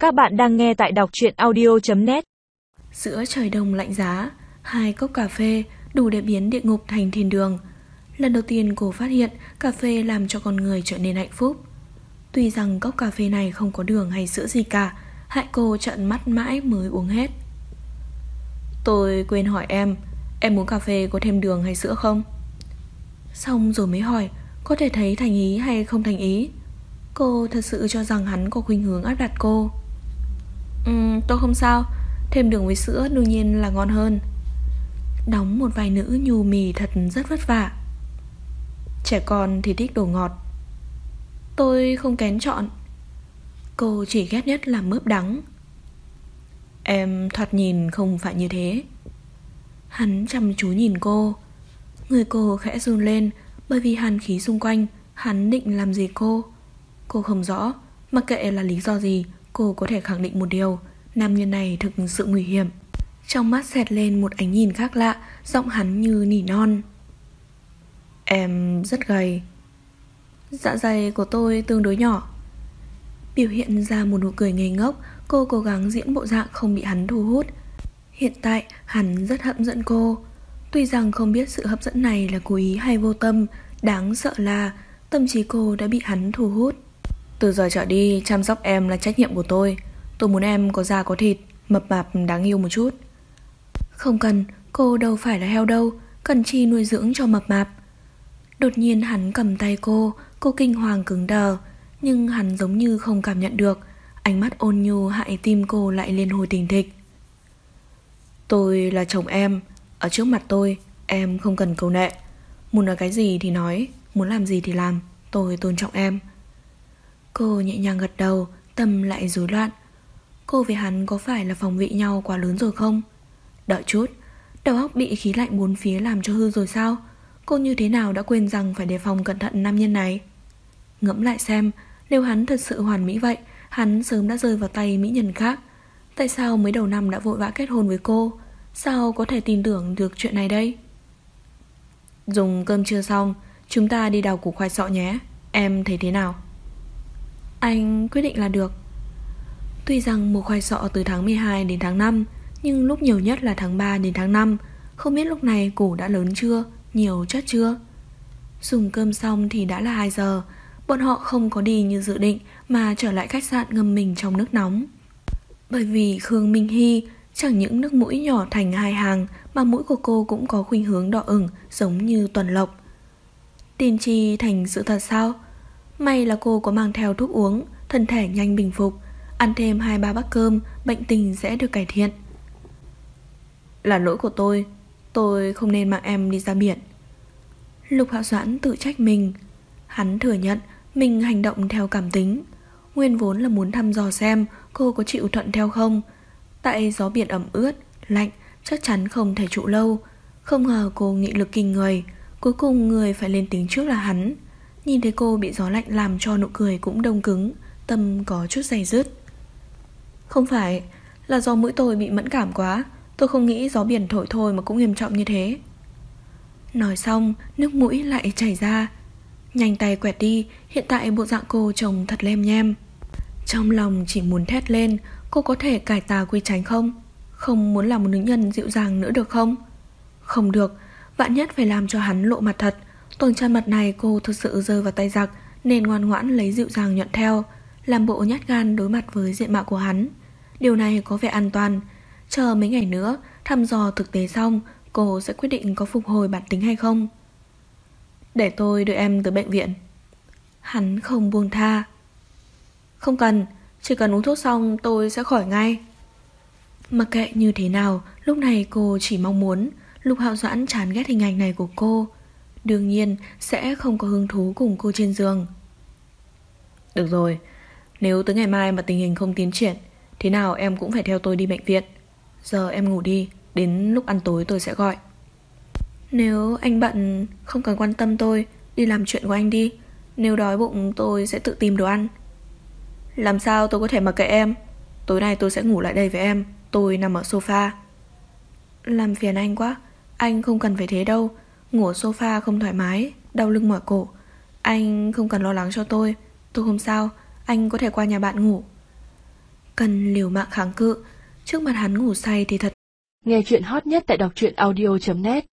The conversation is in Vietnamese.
Các bạn đang nghe tại đọc truyện audio.net. Giữa trời đông lạnh giá, 2 cốc cà phê đủ để biến địa ngục thành thiên đường. Lần đầu tiên cô phát hiện cà phê làm cho con người trở nên hạnh phúc. Tuy rằng cốc cà phê này không có đường hay sữa gì cả, hại cô trợn mắt mãi mới uống hết. Tôi quên hỏi em uống cà phê có thêm đường hay sữa không? Xong rồi mới hỏi, có thể thấy thành ý hay không thành ý. Cô thật sự cho rằng hắn có khuynh hướng áp đặt cô. Tôi không sao, thêm đường với sữa đương nhiên là ngon hơn. Đóng một vai nữ nhu mì thật rất vất vả. Trẻ con thì thích đồ ngọt. Tôi không kén chọn. Cô chỉ ghét nhất là mướp đắng. Em thoạt nhìn không phải như thế. Hắn chăm chú nhìn cô. Người cô khẽ run lên, bởi vì hàn khí xung quanh. Hắn định làm gì cô? Cô không rõ. Mặc kệ là lý do gì, cô có thể khẳng định một điều: nam nhân này thực sự nguy hiểm. Trong mắt xẹt lên một ánh nhìn khác lạ, giọng hắn như nỉ non. Em rất gầy. Dạ dày của tôi tương đối nhỏ. Biểu hiện ra một nụ cười ngây ngốc. Cô cố gắng diễn bộ dạng không bị hắn thu hút. Hiện tại hắn rất hấp dẫn cô. Tuy rằng không biết sự hấp dẫn này là cố ý hay vô tâm, đáng sợ là tâm trí cô đã bị hắn thu hút. Từ giờ trở đi, chăm sóc em là trách nhiệm của tôi. Tôi muốn em có da có thịt, mập mạp đáng yêu một chút. Không cần, cô đâu phải là heo đâu, cần chi nuôi dưỡng cho mập mạp. Đột nhiên hắn cầm tay cô kinh hoàng cứng đờ. Nhưng hắn giống như không cảm nhận được. Ánh mắt ôn nhu hại tim cô lại lên hồi thình thịch. Tôi là chồng em. Ở trước mặt tôi, em không cần câu nệ. Muốn nói cái gì thì nói, muốn làm gì thì làm. Tôi tôn trọng em. Cô nhẹ nhàng gật đầu, tâm lại rối loạn. Cô với hắn có phải là phòng vị nhau quá lớn rồi không? Đợi chút, đầu óc bị khí lạnh bốn phía làm cho hư rồi sao? Cô như thế nào đã quên rằng phải đề phòng cẩn thận nam nhân này? Ngẫm lại xem, nếu hắn thật sự hoàn mỹ vậy, hắn sớm đã rơi vào tay mỹ nhân khác. Tại sao mới đầu năm đã vội vã kết hôn với cô? Sao có thể tin tưởng được chuyện này đây? Dùng cơm trưa xong, chúng ta đi đào củ khoai sọ nhé. Em thấy thế nào? Anh quyết định là được. Tuy rằng mùa khoai sọ từ tháng 12 đến tháng 5, nhưng lúc nhiều nhất là tháng 3 đến tháng 5. Không biết lúc này củ đã lớn chưa, nhiều chất chưa? Dùng cơm xong thì đã là 2 giờ. Bọn họ không có đi như dự định, mà trở lại khách sạn ngâm mình trong nước nóng. Bởi vì Khương Minh Hy chẳng những nước mũi nhỏ thành 2 hàng, mà mũi của cô cũng có khuynh hướng đỏ ửng, giống như tuần lộc. Tin chi thành sự thật sao? May là cô có mang theo thuốc uống, thân thể nhanh bình phục. Ăn thêm 2-3 bát cơm, bệnh tình sẽ được cải thiện. Là lỗi của tôi không nên mang em đi ra biển. Lục Hạo Doãn tự trách mình. Hắn thừa nhận mình hành động theo cảm tính. Nguyên vốn là muốn thăm dò xem cô có chịu thuận theo không. Tại gió biển ẩm ướt, lạnh, chắc chắn không thể trụ lâu. Không ngờ cô nghị lực kinh người. Cuối cùng người phải lên tiếng trước là hắn. Nhìn thấy cô bị gió lạnh làm cho nụ cười cũng đông cứng, tâm có chút day dứt. Không phải, là do mũi tôi bị mẫn cảm quá. Tôi không nghĩ gió biển thổi thôi mà cũng nghiêm trọng như thế. Nói xong, nước mũi lại chảy ra. Nhanh tay quẹt đi. Hiện tại bộ dạng cô trông thật lem nhem. Trong lòng chỉ muốn thét lên. Cô có thể cải tà quy chánh không? Không muốn là một nữ nhân dịu dàng nữa được không? Không được, vạn nhất phải làm cho hắn lộ mặt thật. Tuần trăng mặt này cô thực sự rơi vào tay giặc, nên ngoan ngoãn lấy dịu dàng nhận theo, làm bộ nhát gan đối mặt với diện mạo của hắn. Điều này có vẻ an toàn. Chờ mấy ngày nữa thăm dò thực tế xong, cô sẽ quyết định có phục hồi bản tính hay không. Để tôi đưa em tới bệnh viện. Hắn không buông tha. Không cần, chỉ cần uống thuốc xong tôi sẽ khỏi ngay. Mặc kệ như thế nào, lúc này cô chỉ mong muốn Lục Hạo Doãn chán ghét hình ảnh này của cô. Đương nhiên sẽ không có hứng thú cùng cô trên giường. Được rồi, nếu tới ngày mai mà tình hình không tiến triển, thế nào em cũng phải theo tôi đi bệnh viện. Giờ em ngủ đi, đến lúc ăn tối tôi sẽ gọi. Nếu anh bận, không cần quan tâm tôi, đi làm chuyện của anh đi. Nếu đói bụng tôi sẽ tự tìm đồ ăn. Làm sao tôi có thể mặc kệ em? Tối nay tôi sẽ ngủ lại đây với em. Tôi nằm ở sofa. Làm phiền anh quá. Anh không cần phải thế đâu. Ngủ ở sofa không thoải mái, đau lưng mỏi cổ. Anh không cần lo lắng cho tôi không sao. Anh có thể qua nhà bạn ngủ. cần liều mạng kháng cự. Trước mặt hắn ngủ say thì thật. Nghe chuyện hot nhất tại đọc truyện audio.net.